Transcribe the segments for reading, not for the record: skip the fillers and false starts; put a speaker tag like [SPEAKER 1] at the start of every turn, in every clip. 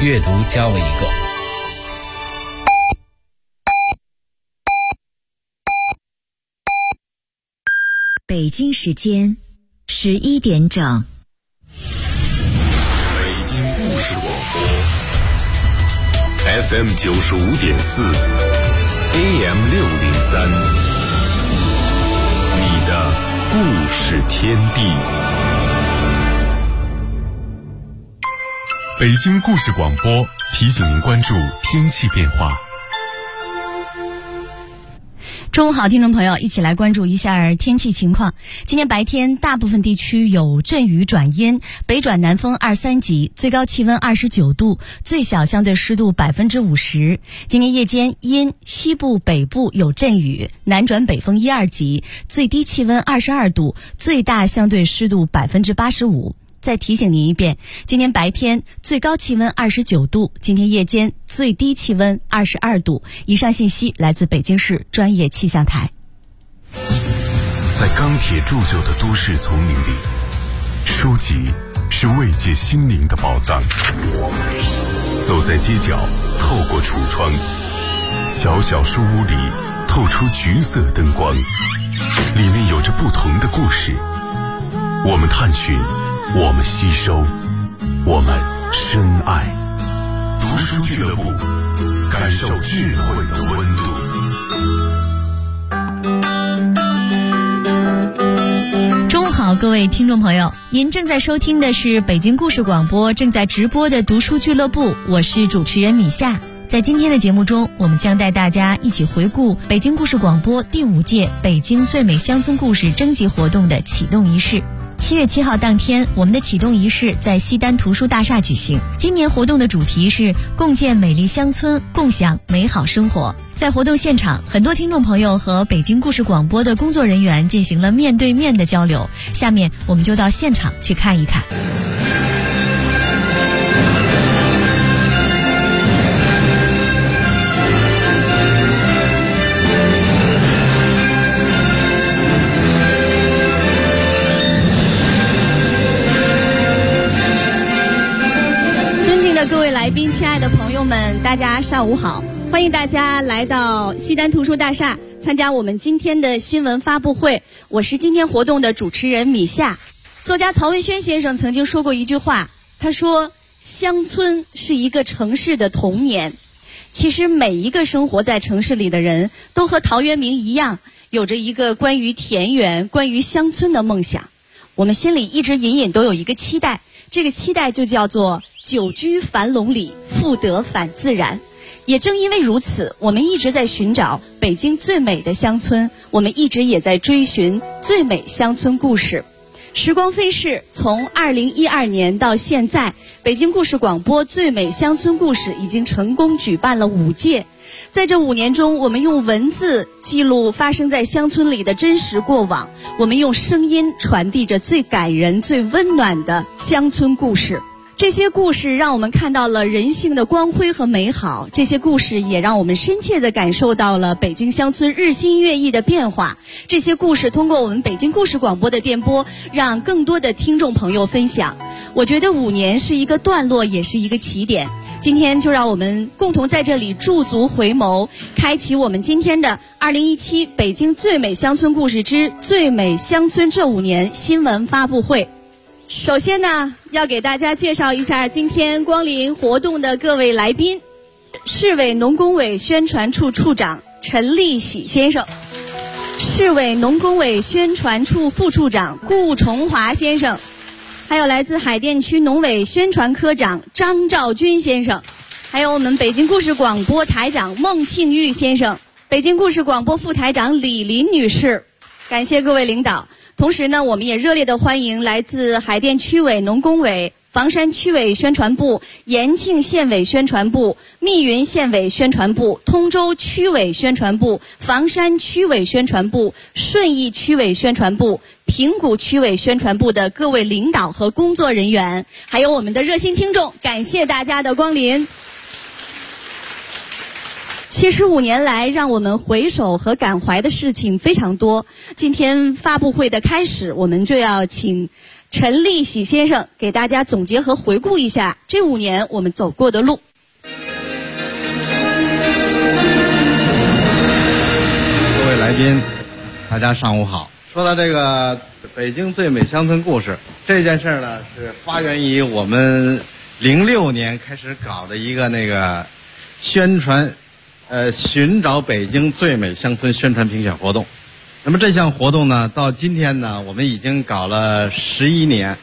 [SPEAKER 1] 阅读教我一个。
[SPEAKER 2] 北京时间11点整。
[SPEAKER 3] 北京故事广播 FM 95.4 AM 603，你的故事天地。北京故事广播提醒您关注天气变化。
[SPEAKER 4] 中午好，听众朋友，一起来关注一下天气情况。今天白天大部分地区有阵雨转阴，北转南风2、3级，最高气温29度，最小相对湿度50%。今天夜间阴，西部北部有阵雨，南转北风1、2级，最低气温22度，最大相对湿度85%。再提醒您一遍，今天白天最高气温29度，今天夜间最低气温22度。以上信息来自北京市专业气象台。
[SPEAKER 3] 在钢铁铸就的都市丛林里，书籍是慰藉心灵的宝藏。走在街角，透过橱窗，小小书屋里透出橘色灯光，里面有着不同的故事。我们探寻，我们吸收，我们深爱。读书俱乐部，感受智慧的温度。
[SPEAKER 4] 中午好，各位听众朋友，您正在收听的是北京故事广播正在直播的读书俱乐部，我是主持人米夏。在今天的节目中，我们将带大家一起回顾北京故事广播第5届北京最美乡村故事征集活动的启动仪式。7月7号当天，我们的启动仪式在西单图书大厦举行。今年活动的主题是共建美丽乡村，共享美好生活。在活动现场，很多听众朋友和北京故事广播的工作人员进行了面对面的交流。下面我们就到现场去看一看。各位来宾，亲爱的朋友们，大家上午好！欢迎大家来到西单图书大厦参加我们今天的新闻发布会。我是今天活动的主持人米夏。作家曹文轩先生曾经说过一句话，他说：乡村是一个城市的童年。其实每一个生活在城市里的人都和陶渊明一样，有着一个关于田园、关于乡村的梦想。我们心里一直隐隐都有一个期待，这个期待就叫做久居樊笼里，复得返自然。也正因为如此，我们一直在寻找北京最美的乡村，我们一直也在追寻最美乡村故事。时光飞逝，从2012年到现在，北京故事广播最美乡村故事已经成功举办了5届。在这5年中，我们用文字记录发生在乡村里的真实过往，我们用声音传递着最感人、最温暖的乡村故事。这些故事让我们看到了人性的光辉和美好，这些故事也让我们深切地感受到了北京乡村日新月异的变化。这些故事通过我们北京故事广播的电波，让更多的听众朋友分享。我觉得5年是一个段落，也是一个起点。今天就让我们共同在这里驻足回眸，开启我们今天的2017北京最美乡村故事之最美乡村这5年新闻发布会。首先呢，要给大家介绍一下今天光临活动的各位来宾。市委农工委宣传处处长陈立喜先生，市委农工委宣传处副处长顾崇华先生，还有来自海淀区农委宣传科长张兆军先生，还有我们北京故事广播台长孟庆玉先生，北京故事广播副台长李林女士。感谢各位领导。同时呢，我们也热烈的欢迎来自海淀区委农工委、房山区委宣传部、延庆县委宣传部、密云县委宣传部、通州区委宣传部、房山区委宣传部、顺义区委宣传部、平谷区委宣传部的各位领导和工作人员，还有我们的热心听众，感谢大家的光临。75年来，让我们回首和感怀的事情非常多。今天发布会的开始，我们就要请陈立喜先生给大家总结和回顾一下这5年我们走过的路。
[SPEAKER 1] 各位来宾，大家上午好。说到这个北京最美乡村故事这件事呢，是发源于我们06年开始搞的一个那个宣传，寻找北京最美乡村宣传评选活动。那么这项活动呢，到今天呢，我们已经搞了11年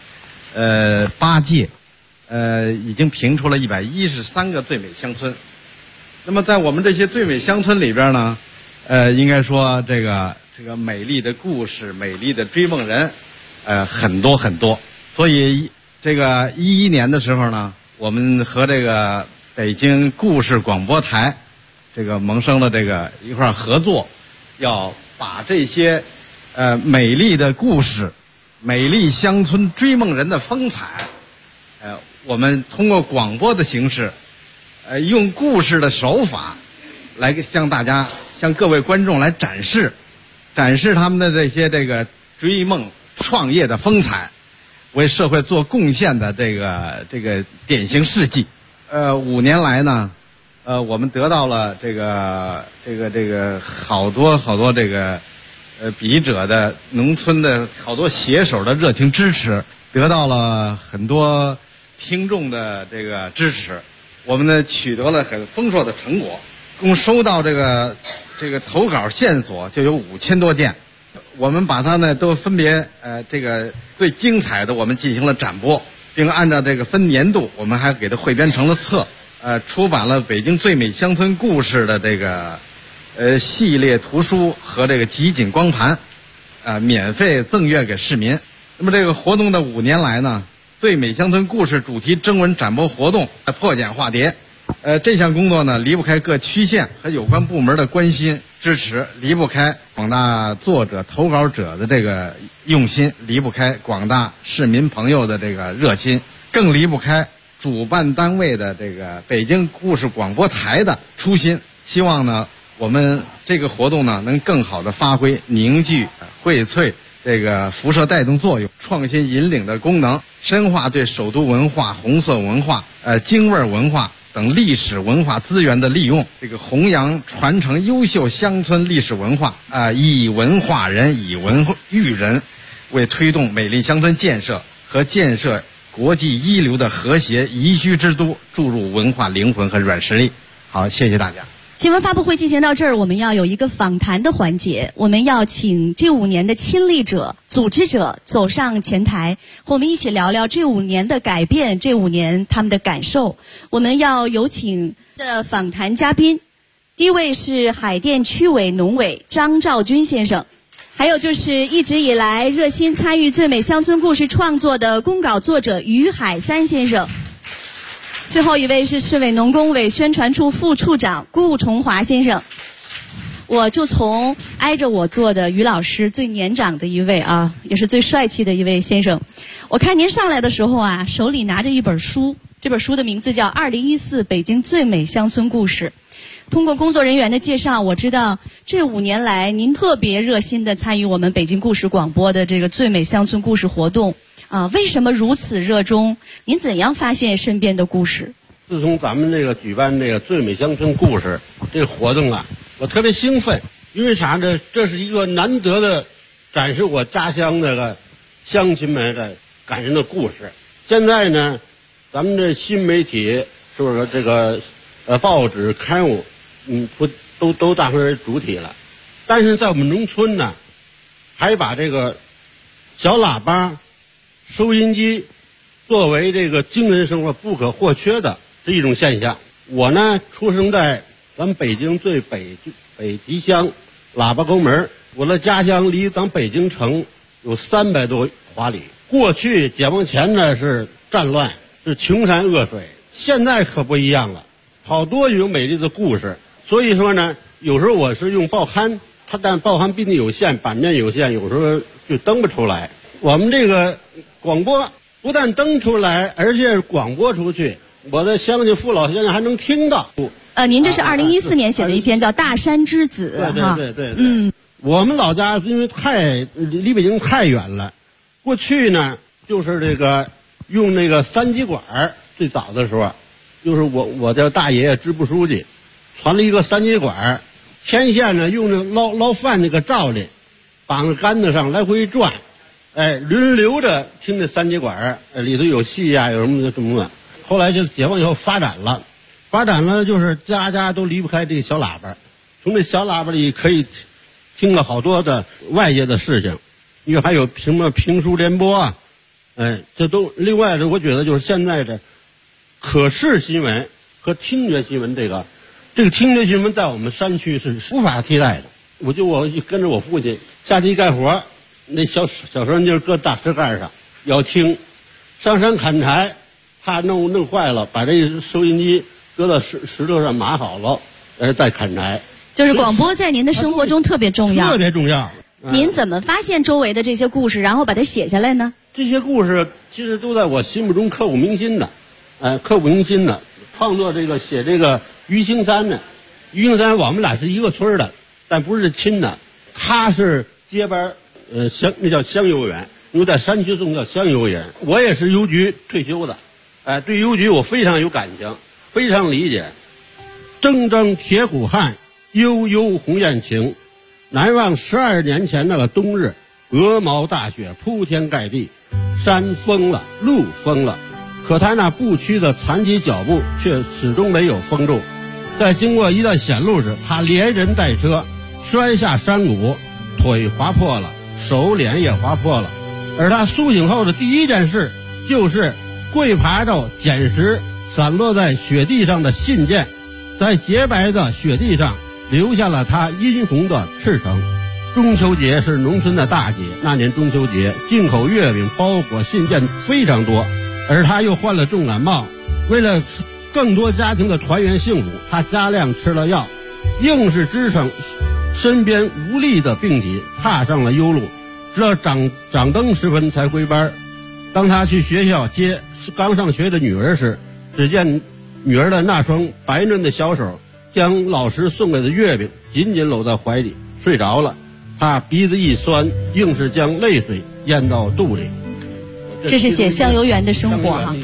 [SPEAKER 1] ，8届，已经评出了113个最美乡村。那么在我们这些最美乡村里边呢，应该说这个美丽的故事、美丽的追梦人，很多很多。所以这个11年的时候呢，我们和这个北京故事广播台这个萌生了这个一块合作，要把这些美丽的故事、美丽乡村追梦人的风采，我们通过广播的形式，用故事的手法来向各位观众来展示他们的这个追梦创业的风采，为社会做贡献的这个典型事迹。5年来呢，我们得到了这个好多这个笔者的农村的好多写手的热情支持，得到了很多听众的这个支持。我们呢取得了很丰硕的成果，共收到这个投稿线索就有5000多件。我们把它呢都分别这个最精彩的我们进行了展播，并按照这个分年度，我们还给它汇编成了册，出版了北京最美乡村故事的这个系列图书和这个集锦光盘，免费赠阅给市民。那么这个活动的5年来呢，最美乡村故事主题征文展播活动破茧化蝶，这项工作呢离不开各区县和有关部门的关心支持，离不开广大作者投稿者的这个用心，离不开广大市民朋友的这个热心，更离不开主办单位的这个北京故事广播台的初心。希望呢我们这个活动呢能更好的发挥凝聚、荟萃这个辐射带动作用，创新引领的功能，深化对首都文化、红色文化、京味文化等历史文化资源的利用，这个弘扬传承优秀乡村历史文化，以文化人、以文育人，为推动美丽乡村建设和建设国际一流的和谐宜居之都注入文化灵魂和软实力。好，谢谢大家。
[SPEAKER 4] 新闻发布会进行到这儿，我们要有一个访谈的环节，我们要请这5年的亲历者、组织者走上前台，和我们一起聊聊这5年的改变，这5年他们的感受。我们要有请的访谈嘉宾，第一位是海淀区委农委张兆军先生，还有就是一直以来热心参与最美乡村故事创作的公稿作者于海三先生。最后一位是市委农工委宣传处副处长顾崇华先生。我就从挨着我坐的于老师最年长的一位啊，也是最帅气的一位先生。我看您上来的时候啊，手里拿着一本书，这本书的名字叫《2014北京最美乡村故事》。通过工作人员的介绍，我知道这5年来您特别热心地参与我们北京故事广播的这个最美乡村故事活动。为什么如此热衷？您怎样发现身边的故事？
[SPEAKER 5] 自从咱们这个举办这个最美乡村故事这个活动啊，我特别兴奋，因为啥呢？这是一个难得的展示我家乡这个乡亲们的感人的故事。现在呢，咱们这新媒体是不是这个报纸刊物，都当成主体了，但是在我们农村呢，还把这个小喇叭、收音机作为这个精神生活不可或缺的是一种现象。我呢出生在咱们北京最北极乡喇叭沟门，我的家乡离咱北京城有300多华里。过去解放前呢是战乱，是穷山恶水，现在可不一样了，好多有美丽的故事。所以说呢，有时候我是用报刊，但报刊毕竟有限，版面有限，有时候就登不出来。我们这个广播不但登出来，而且广播出去，我的乡亲父老现在还能听到。
[SPEAKER 4] 您这是2014年写的一篇叫《大山之子》
[SPEAKER 5] 对。我们老家因为离北京太远了，过去呢， 就是这个用那个三极管，最早的时候，就是我的大爷爷支部书记传了一个三极管，牵线呢用那捞饭那个罩里绑在杆子上来回转，轮流着听这三极管，里头有戏呀，有什么的。后来就解放以后发展了就是家家都离不开这个小喇叭，从这小喇叭里可以听了好多的外界的事情，因为还有什么评书联播啊，这都另外的。我觉得就是现在的可视新闻和听觉新闻，这个听觉新闻在我们山区是无法替代的。我跟着我父亲下地干活，那小收音机搁大石盖上要听，上山砍柴怕弄坏了，把这收音机搁到石头上码好了，再砍柴。
[SPEAKER 4] 就是广播在您的生活中特别重要。
[SPEAKER 5] 特别重要。
[SPEAKER 4] 您怎么发现周围的这些故事，然后把它写下来呢？
[SPEAKER 5] 这些故事其实都在我心目中刻骨铭心的，创作这个写这个于兴山呢。于兴山我们俩是一个村的，但不是亲的。他是接班，那叫乡邮员，因为在山区中叫乡邮员。我也是邮局退休的，对邮局我非常有感情，非常理解。铮铮铁骨汉，悠悠鸿雁情。难忘12年前那个冬日，鹅毛大雪铺天盖地，山封了，路封了，可他那不屈的残疾脚步却始终没有封住。在经过一段险路时，他连人带车摔下山谷，腿划破了，手脸也划破了。而他苏醒后的第一件事，就是跪爬着捡拾散落在雪地上的信件，在洁白的雪地上留下了他殷红的赤诚。中秋节是农村的大节，那年中秋节进口月饼、包裹、信件非常多，而他又患了重感冒，为了更多家庭的团圆幸福，他加量吃了药，硬是支撑身边无力的病体，踏上了忧路，直到掌灯时分才归班。当他去学校接刚上学的女儿时，只见女儿的那双白嫩的小手将老师送给的月饼紧紧搂在怀里，睡着了。他鼻子一酸，硬是将泪水咽到肚里。
[SPEAKER 4] 这是写乡邮员的生活哈。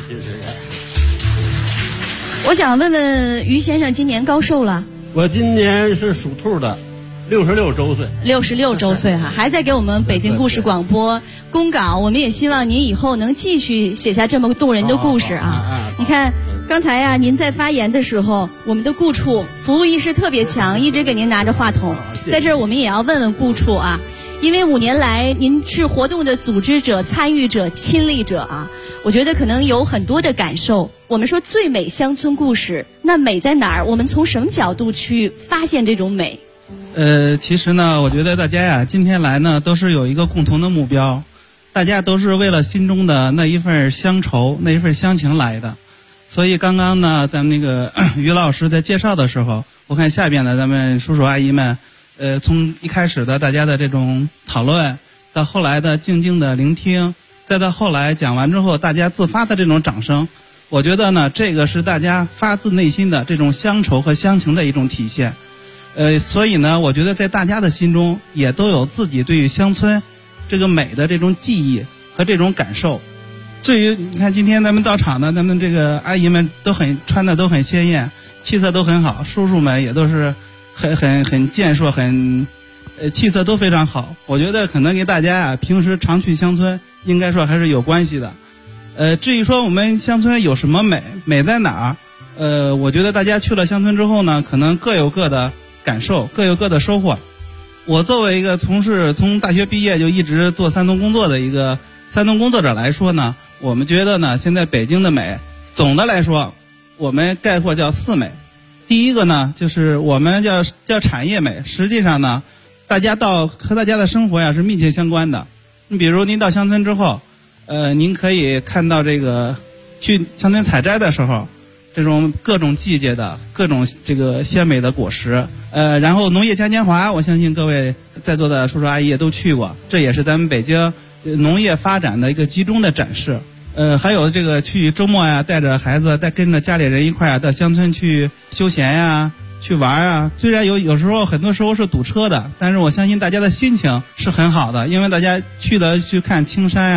[SPEAKER 4] 我想问问于先生今年高寿了？
[SPEAKER 5] 我今年是属兔的，66周岁。
[SPEAKER 4] 66周岁哈，还在给我们北京故事广播公稿。我们也希望您以后能继续写下这么动人的故事啊！你看刚才呀，您在发言的时候，我们的顾处服务意识特别强，一直给您拿着话筒。在这儿我们也要问问顾处啊，因为5年来您是活动的组织者、参与者、亲历者啊，我觉得可能有很多的感受。我们说最美乡村故事，那美在哪儿？我们从什么角度去发现这种美？
[SPEAKER 6] 其实呢，我觉得大家呀，今天来呢，都是有一个共同的目标，大家都是为了心中的那一份乡愁、那一份乡情来的。所以刚刚呢，咱们那个于老师在介绍的时候，我看下边的咱们叔叔阿姨们，从一开始的大家的这种讨论，到后来的静静的聆听，再到后来讲完之后大家自发的这种掌声，我觉得呢，这个是大家发自内心的这种乡愁和乡情的一种体现。所以呢，我觉得在大家的心中也都有自己对于乡村这个美的这种记忆和这种感受。至于你看今天咱们到场的咱们这个阿姨们都穿的都很鲜艳，气色都很好，叔叔们也都是很健硕，气色都非常好。我觉得可能给大家啊平时常去乡村应该说还是有关系的。至于说我们乡村有什么美在哪儿？我觉得大家去了乡村之后呢，可能各有各的感受，各有各的收获。我作为一个从大学毕业就一直做山东工作的一个山东工作者来说呢，我们觉得呢，现在北京的美，总的来说，我们概括叫4美。第一个呢，就是我们叫产业美。实际上呢，大家和大家的生活呀是密切相关的。你比如您到乡村之后，您可以看到这个去乡村采摘的时候，这种各种季节的各种这个鲜美的果实。然后农业嘉年华，我相信各位在座的叔叔阿姨也都去过，这也是咱们北京农业发展的一个集中的展示。还有这个去周末呀，带着孩子跟着家里人一块到乡村去休闲呀，去玩啊。虽然有时候很多时候是堵车的，但是我相信大家的心情是很好的，因为大家去看青山啊，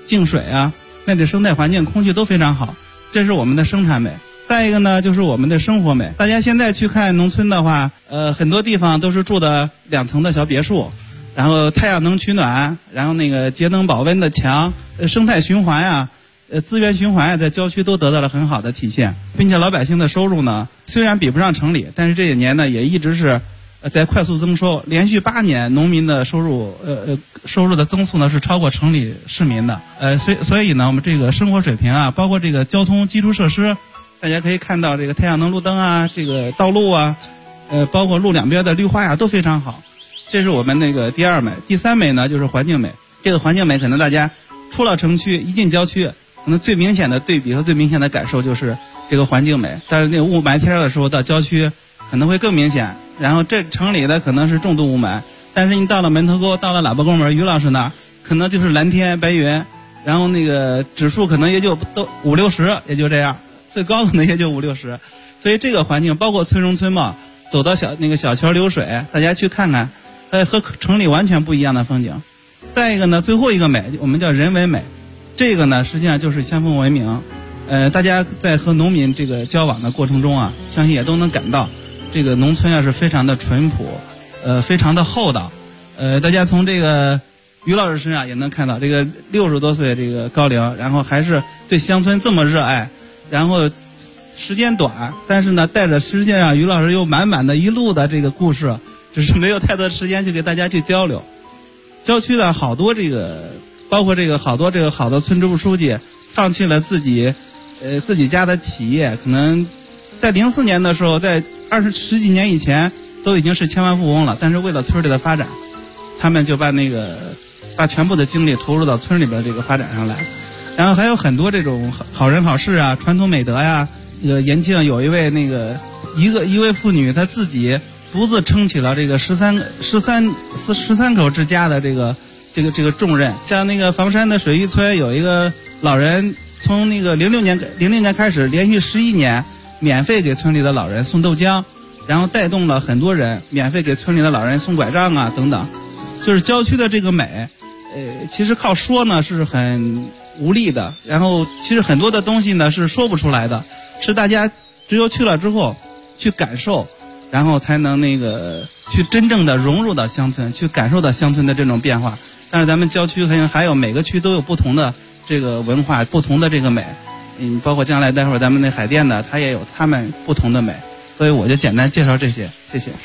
[SPEAKER 6] 净水啊，那这生态环境、空气都非常好，这是我们的生产美。再一个呢，就是我们的生活美。大家现在去看农村的话，很多地方都是住的2层的小别墅，然后太阳能取暖，然后那个节能保温的墙，生态循环啊，资源循环啊，在郊区都得到了很好的体现，并且老百姓的收入呢，虽然比不上城里，但是这些年呢，也一直是在快速增收，连续8年农民的收入的增速呢是超过城里市民的。所以呢，我们这个生活水平啊，包括这个交通基础设施，大家可以看到这个太阳能路灯啊，这个道路啊，包括路两边的绿化呀，都非常好。这是我们那个第2美。第3美呢，就是环境美。这个环境美可能大家出了城区，一进郊区，可能最明显的对比和最明显的感受就是这个环境美。但是那个雾霾天的时候，到郊区可能会更明显。然后这城里的可能是重度雾霾，但是你到了门头沟，到了喇叭沟门于老师那儿，可能就是蓝天白云，然后那个指数可能也就都50、60，也就这样，最高可能也就50、60。所以这个环境包括村容村貌，走到小桥流水，大家去看看，和城里完全不一样的风景。再一个呢，最后一个美，我们叫人文美，这个呢实际上就是乡风文明。大家在和农民这个交往的过程中啊，相信也都能感到。这个农村啊是非常的淳朴，非常的厚道。大家从这个于老师身上也能看到，这个60多岁这个高龄，然后还是对乡村这么热爱，然后时间短，但是呢带着实际上于老师又满的一路的这个故事，只是没有太多时间去给大家去交流。郊区的好多这个，包括这个好多这个好的村支部书记，放弃了自己家的企业，可能在04年的时候，在十几年以前都已经是千万富翁了，但是为了村里的发展，他们就把全部的精力投入到村里边这个发展上来。然后还有很多这种好人好事啊，传统美德呀。延庆有一位一位妇女，她自己独自撑起了这个13口之家的这个重任。像那个房山的水峪村有一个老人，从那个00年开始，连续11年免费给村里的老人送豆浆，然后带动了很多人免费给村里的老人送拐杖啊等等。就是郊区的这个美，其实靠说呢是很无力的，然后其实很多的东西呢是说不出来的，是大家只有去了之后去感受，然后才能去真正的融入到乡村，去感受到乡村的这种变化。但是咱们郊区还有每个区都有不同的这个文化，不同的这个美。包括将来待会儿咱们那海淀的，它也有他们不同的美。所以我就简单介绍这些，谢谢。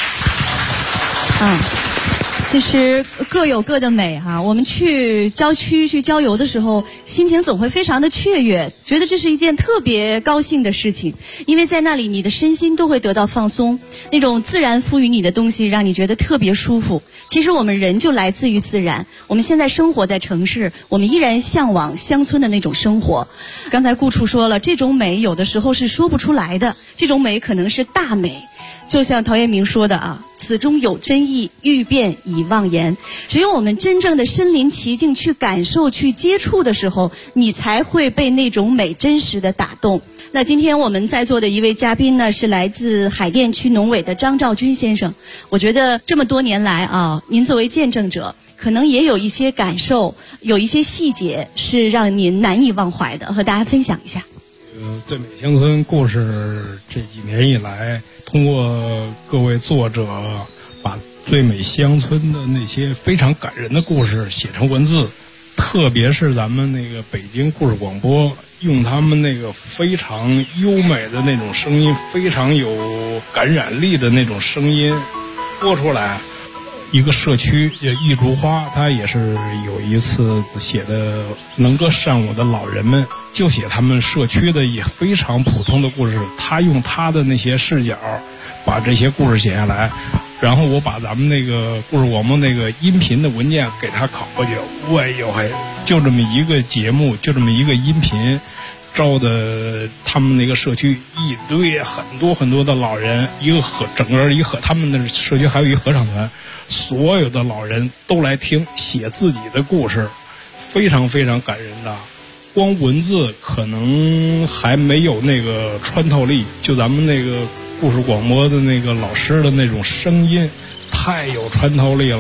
[SPEAKER 4] 其实各有各的美哈。我们去郊区去郊游的时候，心情总会非常的雀跃，觉得这是一件特别高兴的事情，因为在那里你的身心都会得到放松，那种自然赋予你的东西让你觉得特别舒服。其实我们人就来自于自然，我们现在生活在城市，我们依然向往乡村的那种生活。刚才顾处说了，这种美有的时候是说不出来的，这种美可能是大美。就像陶渊明说的啊，此中有真意，欲辨已忘言。只有我们真正的身临其境去感受去接触的时候，你才会被那种美真实的打动。那今天我们在座的一位嘉宾呢，是来自海淀区农委的张兆军先生。我觉得这么多年来啊，您作为见证者，可能也有一些感受，有一些细节是让您难以忘怀的，和大家分享一下。
[SPEAKER 7] 最美乡村故事这几年以来，通过各位作者把最美乡村的那些非常感人的故事写成文字，特别是咱们那个北京故事广播，用他们那个非常优美的那种声音，非常有感染力的那种声音播出来。一个社区一竹花，他也是有一次写的能歌善舞的老人们，就写他们社区的也非常普通的故事，他用他的那些视角把这些故事写下来，然后我把咱们那个故事广播那个音频的文件给他拷过去，哎呦嘿，就这么一个节目，就这么一个音频，招的他们那个社区一堆很多的老人，整个一个他们的社区还有一合唱团，所有的老人都来听，写自己的故事，非常非常感人的。光文字可能还没有那个穿透力，就咱们那个故事广播的那个老师的那种声音太有穿透力了，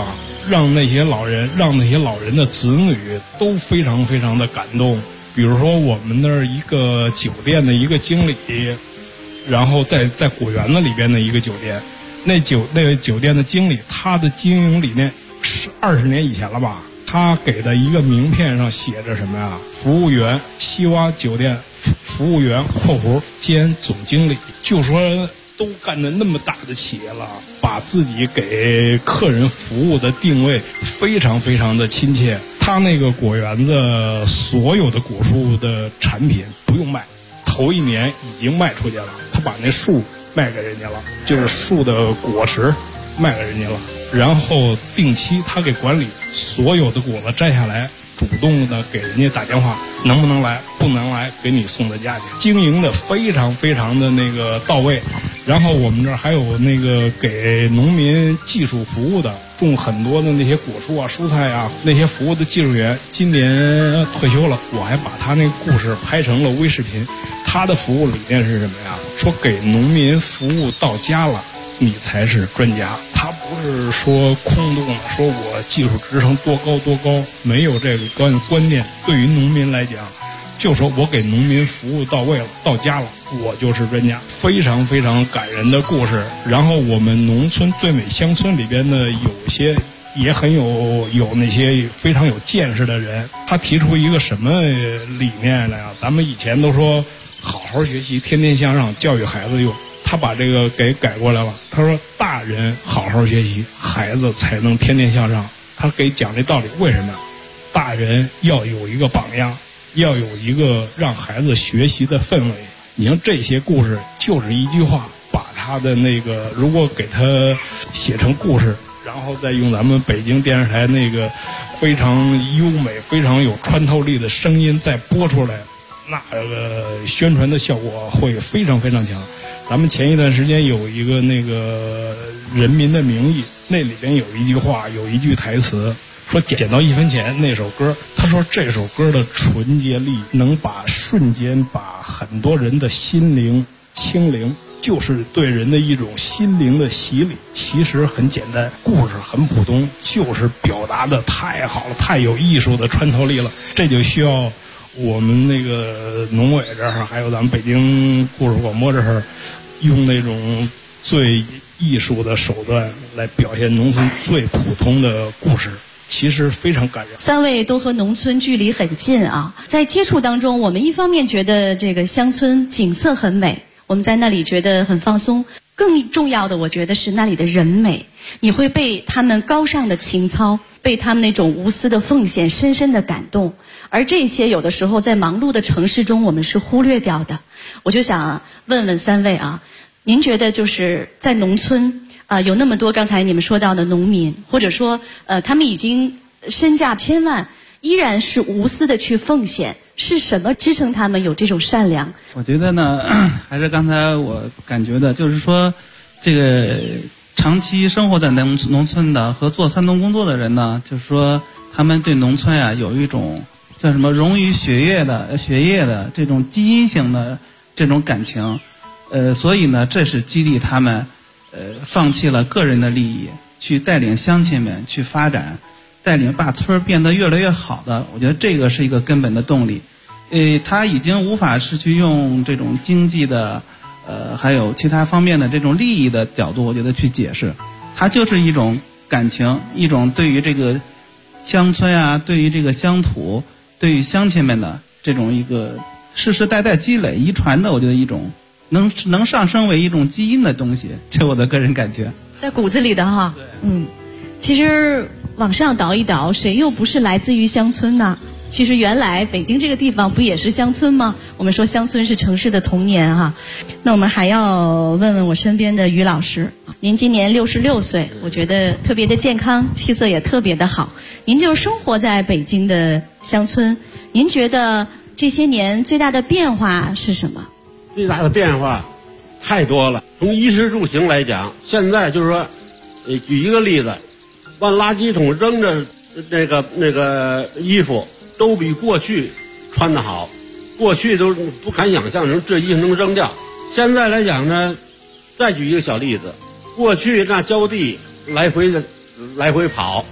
[SPEAKER 7] 让那些老人的子女都非常非常的感动。比如说我们那儿一个酒店的一个经理，然后在果园子里边的一个酒店，那个酒店的经理，他的经营理念是20年以前了吧，他给的一个名片上写着什么呀？服务员，西洼酒店服务员（兼总经理），就说都干着那么大的企业了，把自己给客人服务的定位非常非常的亲切。他那个果园子所有的果树的产品不用卖，头1年已经卖出去了，他把那树卖给人家了，就是树的果实卖给人家了，然后定期他给管理所有的果子摘下来，主动的给人家打电话，能不能来，不能来给你送到家去，经营的非常非常的那个到位。然后我们这儿还有那个给农民技术服务的，种很多的那些果树啊、蔬菜啊，那些服务的技术员今年退休了，我还把他那个故事拍成了微视频。他的服务理念是什么呀？说给农民服务到家了，你才是专家。他不是说空洞的，说我技术职称多高多高，没有这个观念。对于农民来讲，就说我给农民服务到位了，到家了，我就是专家。非常非常感人的故事。然后我们农村最美乡村里边的有些也很有那些非常有见识的人，他提出一个什么理念来啊？咱们以前都说好好学习，天天向上，教育孩子用。他把这个给改过来了，他说大人好好学习，孩子才能天天向上。他给讲这道理，为什么？大人要有一个榜样，要有一个让孩子学习的氛围。你像这些故事就是一句话，把他的那个如果给他写成故事，然后再用咱们北京电视台那个非常优美非常有穿透力的声音再播出来，那个宣传的效果会非常非常强。咱们前一段时间有一个那个《人民的名义》，那里边有一句话，有一句台词，说捡到1分钱那首歌，他说这首歌的纯洁力能瞬间把很多人的心灵清零，就是对人的一种心灵的洗礼。其实很简单，故事很普通，就是表达的太好了，太有艺术的穿透力了。这就需要我们那个农委这儿，还有咱们北京故事广播这儿，用那种最艺术的手段来表现农村最普通的故事，其实非常感人。
[SPEAKER 4] 3位都和农村距离很近啊，在接触当中，我们一方面觉得这个乡村景色很美，我们在那里觉得很放松，更重要的我觉得是那里的人美，你会被他们高尚的情操，被他们那种无私的奉献深深的感动。而这些有的时候在忙碌的城市中我们是忽略掉的。我就想问问3位啊，您觉得就是在农村有那么多刚才你们说到的农民，或者说他们已经身价千万，依然是无私的去奉献，是什么支撑他们有这种善良？
[SPEAKER 6] 我觉得呢，还是刚才我感觉的，就是说这个长期生活在农村的和做3农工作的人呢，就是说他们对农村啊有一种叫什么融于血液的这种基因型的这种感情，所以呢，这是激励他们放弃了个人的利益，去带领乡亲们去发展，带领把村变得越来越好的。我觉得这个是一个根本的动力。他已经无法是去用这种经济的还有其他方面的这种利益的角度，我觉得去解释，它就是一种感情，一种对于这个乡村啊，对于这个乡土，对于乡亲们的这种一个世世代代积累遗传的，我觉得一种能上升为一种基因的东西，这我的个人感觉，
[SPEAKER 4] 在骨子里的哈。其实往上倒一倒，谁又不是来自于乡村呢？其实原来北京这个地方不也是乡村吗？我们说乡村是城市的童年哈。那我们还要问问我身边的于老师，您今年66岁，我觉得特别的健康，气色也特别的好。您就生活在北京的乡村，您觉得这些年最大的变化是什么？
[SPEAKER 5] 最大的变化太多了。从衣食住行来讲，现在就是说，举一个例子，往垃圾桶扔着那个衣服都比过去穿得好，过去都不敢想象成这衣服能扔掉。现在来讲呢，再举一个小例子，过去那浇地来回跑，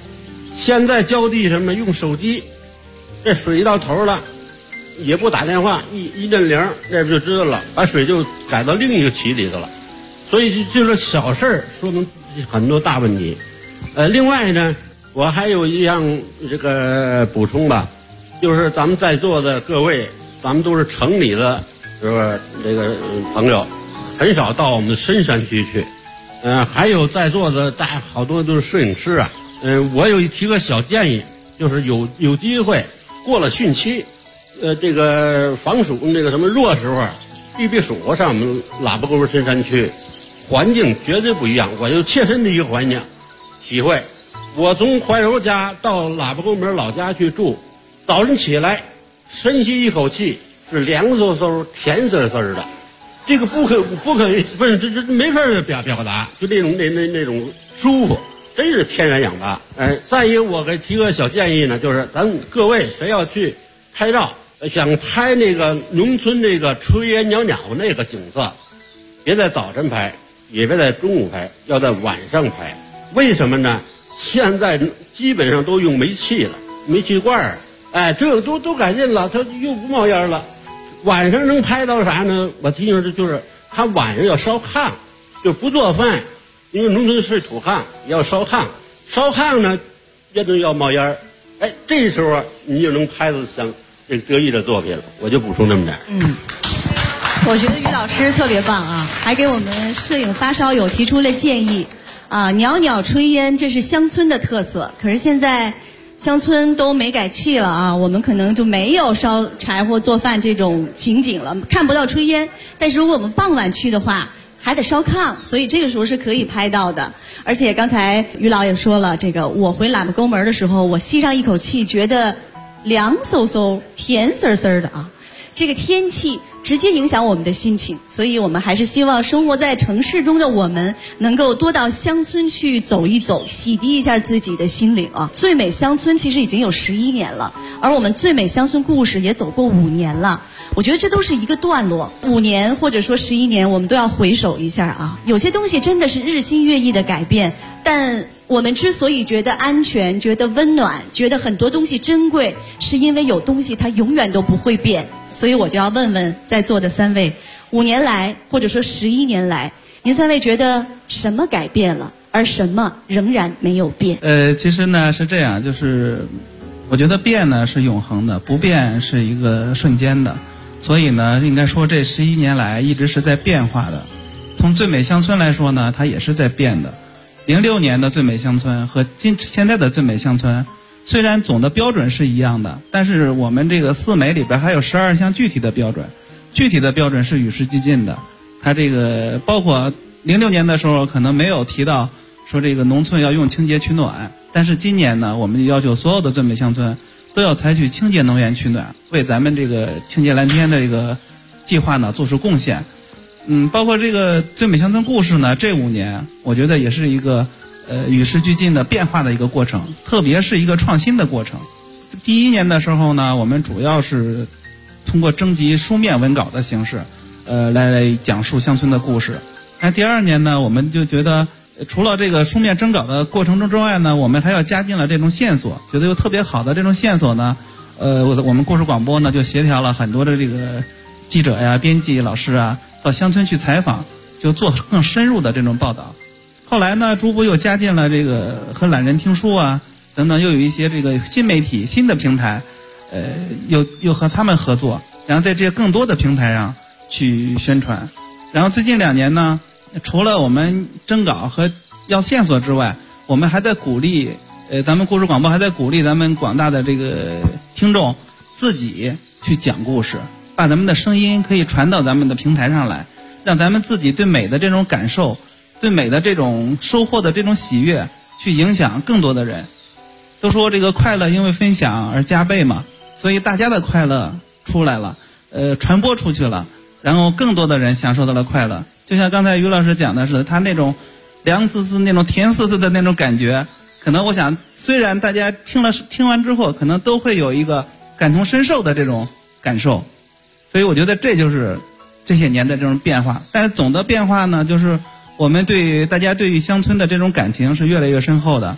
[SPEAKER 5] 现在浇地什么用手机，这水到头了，也不打电话，一摁铃，那不就知道了，把水就改到另一个渠里头了。所以就是小事儿说明很多大问题。另外呢，我还有一样这个补充吧，就是咱们在座的各位，咱们都是城里的，就是这个朋友，很少到我们的深山区去。还有在座的大家好多都是摄影师啊。我提个小建议，就是有机会过了汛期，这个防暑那个什么热时候，避暑上我们喇叭沟门深山区，环境绝对不一样。我就切身的一个环境体会。我从怀柔家到喇叭沟门老家去住，早晨起来深吸一口气是凉飕飕甜丝丝的，这个不可不是这没法表达，就那种舒服，真是天然氧吧。再一个我给提个小建议呢，就是咱各位谁要去拍照，想拍那个农村那个炊烟袅袅那个景色，别在早晨拍，也别在中午拍，要在晚上拍。为什么呢？现在基本上都用煤气了，煤气罐这个都改进了，它又不冒烟了。晚上能拍到啥呢？我提醒就是他晚上要烧炕，就不做饭，因为农村是土炕，要烧炕。烧炕呢，要冒烟这时候你就能拍到像这得意的作品了。我就补充这么点。
[SPEAKER 4] 我觉得于老师特别棒啊，还给我们摄影发烧友提出了建议啊，袅袅炊烟，这是乡村的特色。可是现在乡村都煤改气了啊，我们可能就没有烧柴火做饭这种情景了，看不到炊烟。但是如果我们傍晚去的话，还得烧炕，所以这个时候是可以拍到的。而且刚才于老也说了，这个我回喇叭沟门的时候，我吸上一口气，觉得凉飕飕、甜丝丝的啊。这个天气直接影响我们的心情，所以我们还是希望生活在城市中的我们能够多到乡村去走一走，洗涤一下自己的心灵啊。最美乡村其实已经有11年了，而我们最美乡村故事也走过5年了。我觉得这都是一个段落，5年或者说11年，我们都要回首一下啊。有些东西真的是日新月异的改变，但我们之所以觉得安全、觉得温暖、觉得很多东西珍贵，是因为有东西它永远都不会变。所以我就要问问在座的3位，5年来或者说11年来，您3位觉得什么改变了，而什么仍然没有变？
[SPEAKER 6] 其实呢是这样，就是我觉得变呢是永恒的，不变是一个瞬间的。所以呢，应该说这11年来一直是在变化的。从最美乡村来说呢，它也是在变的。06年的最美乡村和现在的最美乡村，虽然总的标准是一样的，但是我们这个4美里边还有12项具体的标准，具体的标准是与时俱进的。它这个包括06年的时候可能没有提到说这个农村要用清洁取暖，但是今年呢，我们要求所有的最美乡村都要采取清洁能源取暖，为咱们这个清洁蓝天的这个计划呢做出贡献。包括这个最美乡村故事呢，这5年我觉得也是一个与时俱进的变化的一个过程，特别是一个创新的过程。第1年的时候呢，我们主要是通过征集书面文稿的形式，来讲述乡村的故事。那第2年呢，我们就觉得除了这个书面征稿的过程中之外呢，我们还要加进了这种线索，觉得有特别好的这种线索呢，我们故事广播呢就协调了很多的这个记者呀、编辑、老师啊，到乡村去采访，就做更深入的这种报道。后来呢，逐步又加进了这个和懒人听书啊等等，又有一些这个新媒体、新的平台，又和他们合作，然后在这些更多的平台上去宣传。然后最近2年呢，除了我们征稿和要线索之外，我们还在鼓励，咱们故事广播还在鼓励咱们广大的这个听众自己去讲故事，把咱们的声音可以传到咱们的平台上来，让咱们自己对美的这种感受，对美的这种收获的这种喜悦，去影响更多的人。都说这个快乐因为分享而加倍嘛，所以大家的快乐出来了，传播出去了，然后更多的人享受到了快乐。就像刚才于老师讲的是，他那种凉丝丝、那种甜丝丝的那种感觉，可能我想，虽然大家听完之后，可能都会有一个感同身受的这种感受。所以我觉得这就是这些年的这种变化。但是总的变化呢，就是我们大家对于乡村的这种感情是越来越深厚的。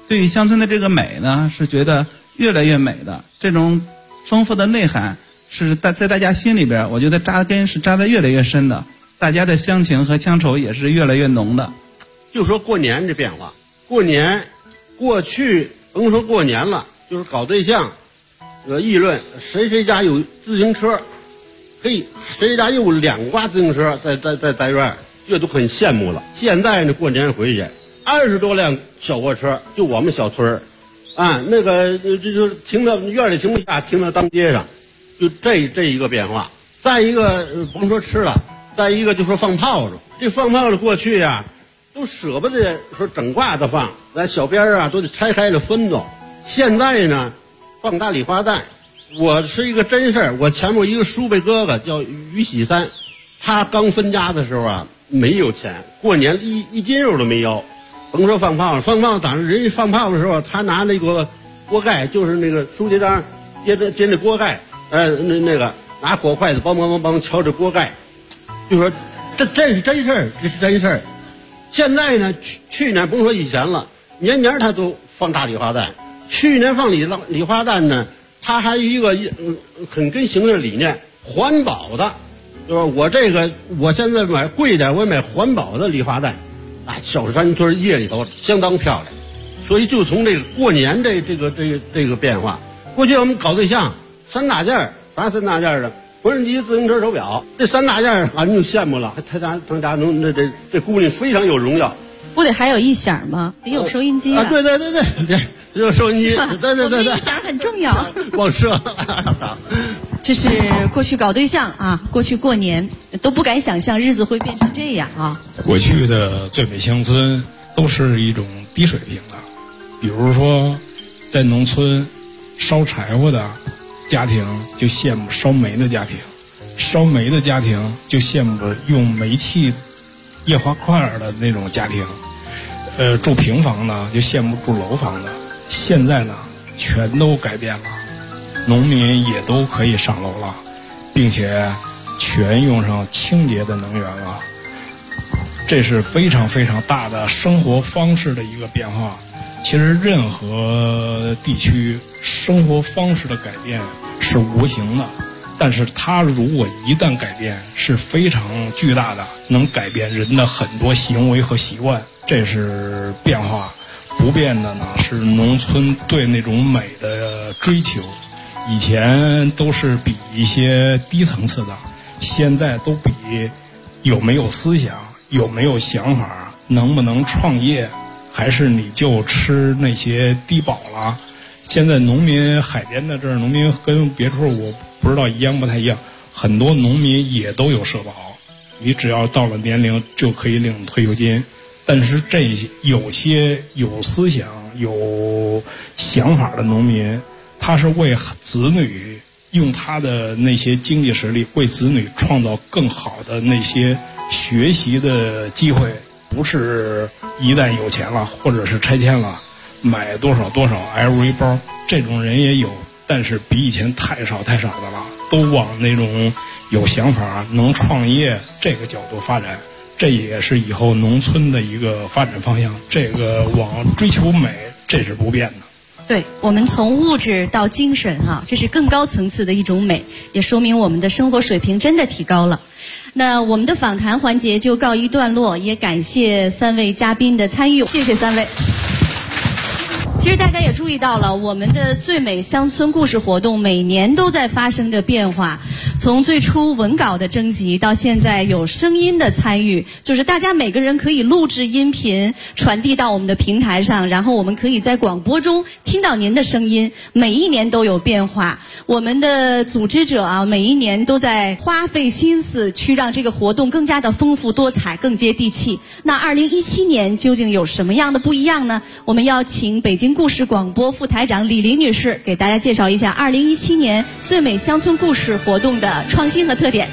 [SPEAKER 6] 对于乡村的这个美呢，是觉得越来越美的。这种丰富的内涵是在大家心里边，我觉得扎根是扎得越来越深的，大家的乡情和乡愁也是越来越浓的。
[SPEAKER 5] 就说过年这变化，过去甭说过年了，就是搞对象，议论谁家有自行车，嘿，谁家有2挂自行车在院，这都很羡慕了。现在呢，过年回去20多辆小货车，就我们小村儿，啊，那个就停到院里停不下，停到当街上，就这一个变化。再一个甭说吃了，再一个就说放炮竹。这放炮竹过去呀，都舍不得说整挂的放，咱小边啊都得拆开了分走。现在呢，放大礼花弹。我是一个真事儿，我前面一个叔辈哥哥叫于喜三，他刚分家的时候啊，没有钱，过年一斤肉都没要。甭说放炮，当时人家放炮的时候，他拿那个锅盖，就是那个书结章接那锅盖，那个拿火筷子梆敲着锅盖，就说这是真事儿，这是真事儿。现在呢，去年甭说以前了，年他都放大礼花弹。去年放礼花弹呢，他还有一个很根行的理念，环保的，就是我现在买贵点，我买环保的礼花弹。啊，小山村夜里头相当漂亮，所以就从这个过年这个变化。过去我们搞对象3大件，啥3大件的？缝纫机、自行车、手表，这3大件俺就羡慕了。他家能这姑娘非常有荣耀。
[SPEAKER 4] 不得还有一响吗？得有收音机啊！
[SPEAKER 5] 对，这有收音机，对，
[SPEAKER 4] 音响很重要。
[SPEAKER 5] 忘说，
[SPEAKER 4] 这是过去搞对象啊，过去过年都不敢想象日子会变成这样啊。
[SPEAKER 7] 过去的最美乡村都是一种低水平的，比如说在农村烧柴火的家庭就羡慕烧煤的家庭，烧煤的家庭就羡慕着用煤气液化块的那种家庭，住平房的就羡慕住楼房的。现在呢，全都改变了，农民也都可以上楼了，并且全用上清洁的能源了。这是非常非常大的生活方式的一个变化。其实任何地区生活方式的改变是无形的，但是它如果一旦改变是非常巨大的，能改变人的很多行为和习惯，这是变化。不变的呢是农村对那种美的追求，以前都是比一些低层次的，现在都比有没有思想，有没有想法，能不能创业，还是你就吃那些低保了。现在农民海边的这儿，农民跟别处我不知道一样不太一样，很多农民也都有社保，你只要到了年龄就可以领退休金。但是这些有些有思想有想法的农民，他是为子女用他的那些经济实力为子女创造更好的那些学习的机会，不是一旦有钱了或者是拆迁了买多少 LV 包，这种人也有，但是比以前太少的了，都往那种有想法能创业这个角度发展。这也是以后农村的一个发展方向，这个往追求美，这是不变的。
[SPEAKER 4] 对，我们从物质到精神啊，这是更高层次的一种美，也说明我们的生活水平真的提高了。那我们的访谈环节就告一段落，也感谢3位嘉宾的参与，谢谢3位。其实大家也注意到了，我们的最美乡村故事活动每年都在发生着变化，从最初文稿的征集到现在有声音的参与，就是大家每个人可以录制音频传递到我们的平台上，然后我们可以在广播中听到您的声音，每一年都有变化。我们的组织者啊，每一年都在花费心思去让这个活动更加的丰富多彩，更接地气。那2017年究竟有什么样的不一样呢？我们要请北京故事广播副台长李林女士给大家介绍一下2017年最美乡村故事活动的创新和特点。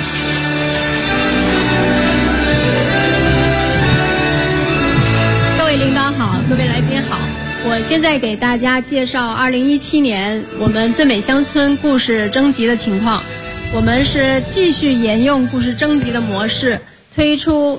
[SPEAKER 8] 各位领导好，各位来宾好，我现在给大家介绍2017年我们最美乡村故事征集的情况。我们是继续沿用故事征集的模式，推出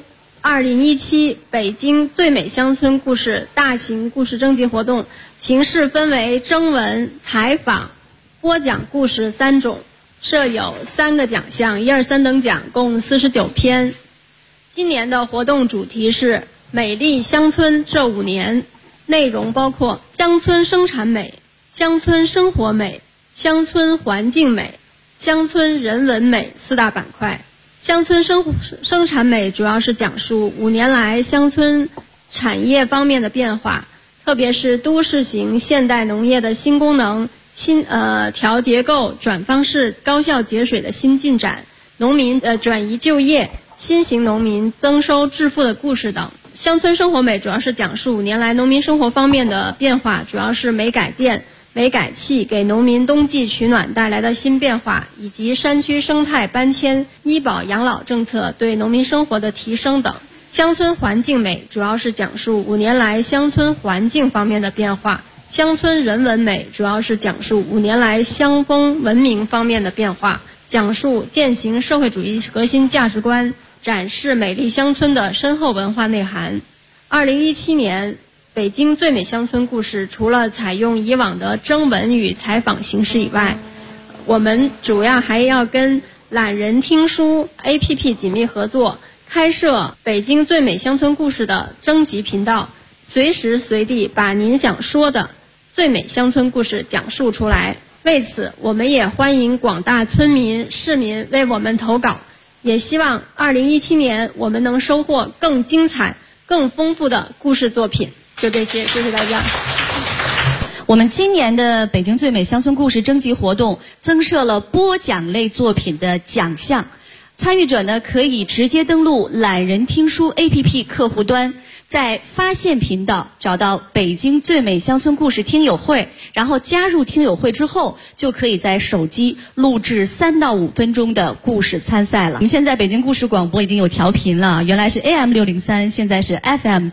[SPEAKER 8] 2017北京最美乡村故事大型故事征集活动，形式分为征文、采访、播讲故事3种，设有3个奖项，1、2、3等奖，共49篇。今年的活动主题是美丽乡村这5年，内容包括乡村生产美、乡村生活美、乡村环境美、乡村人文美4大板块。乡村生产美主要是讲述5年来乡村产业方面的变化，特别是都市型现代农业的新功能、调结构、转方式、高效节水的新进展，农民转移就业、新型农民增收致富的故事等。乡村生活美主要是讲述5年来农民生活方面的变化，主要是煤改电、煤改气给农民冬季取暖带来的新变化，以及山区生态搬迁、医保养老政策对农民生活的提升等。乡村环境美主要是讲述5年来乡村环境方面的变化。乡村人文美主要是讲述5年来乡风文明方面的变化，讲述践行社会主义核心价值观，展示美丽乡村的深厚文化内涵。2017年北京最美乡村故事除了采用以往的征文与采访形式以外，我们主要还要跟懒人听书 APP 紧密合作，开设北京最美乡村故事的征集频道，随时随地把您想说的最美乡村故事讲述出来。为此，我们也欢迎广大村民、市民为我们投稿，也希望2017年我们能收获更精彩、更丰富的故事作品。就这些，谢谢大家。
[SPEAKER 4] 我们今年的北京最美乡村故事征集活动增设了播讲类作品的奖项，参与者呢可以直接登录懒人听书 APP 客户端，在发现频道找到北京最美乡村故事听友会，然后加入听友会之后，就可以在手机录制3到5分钟的故事参赛了。我们现在北京故事广播已经有调频了，原来是 AM603， 现在是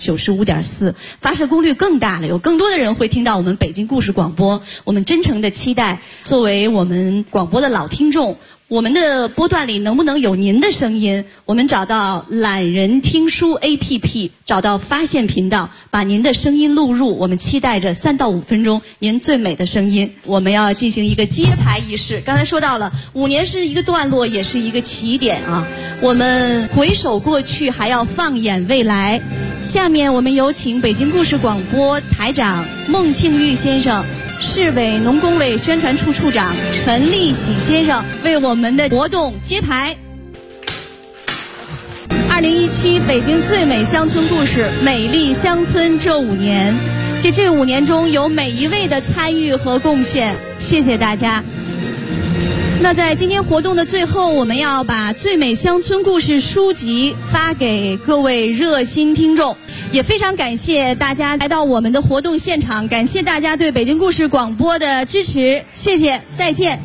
[SPEAKER 4] FM95.4， 发射功率更大了，有更多的人会听到我们北京故事广播。我们真诚的期待，作为我们广播的老听众，我们的波段里能不能有您的声音？我们找到懒人听书 APP， 找到发现频道，把您的声音录入。我们期待着3到5分钟您最美的声音。我们要进行一个揭牌仪式。刚才说到了，5年是一个段落，也是一个起点啊。我们回首过去，还要放眼未来。下面我们有请北京故事广播台长孟庆玉先生、市委农工委宣传处处长陈立喜先生为我们的活动揭牌。2017北京最美乡村故事，美丽乡村这5年。其实这5年中有每一位的参与和贡献，谢谢大家。那在今天活动的最后，我们要把最美乡村故事书籍发给各位热心听众，也非常感谢大家来到我们的活动现场，感谢大家对北京故事广播的支持，谢谢，再见。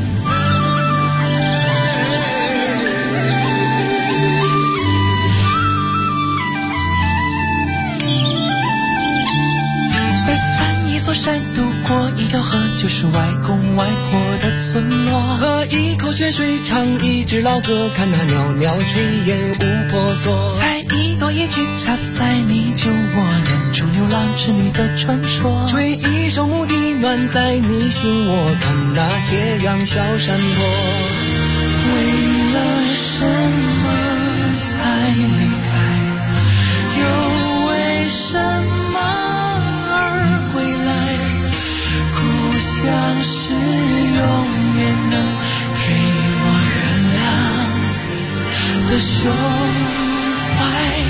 [SPEAKER 9] 山渡过一条河，就是外公外婆的村落。喝一口泉水，唱一支老歌，看那袅袅炊烟无婆娑。采一朵野菊，插在你酒窝，念出牛郎织女的传说。吹一首牧笛，暖在你心窝，看那斜阳小山坡。为了什么才离开？又为什么像是永远能给我原谅的胸怀。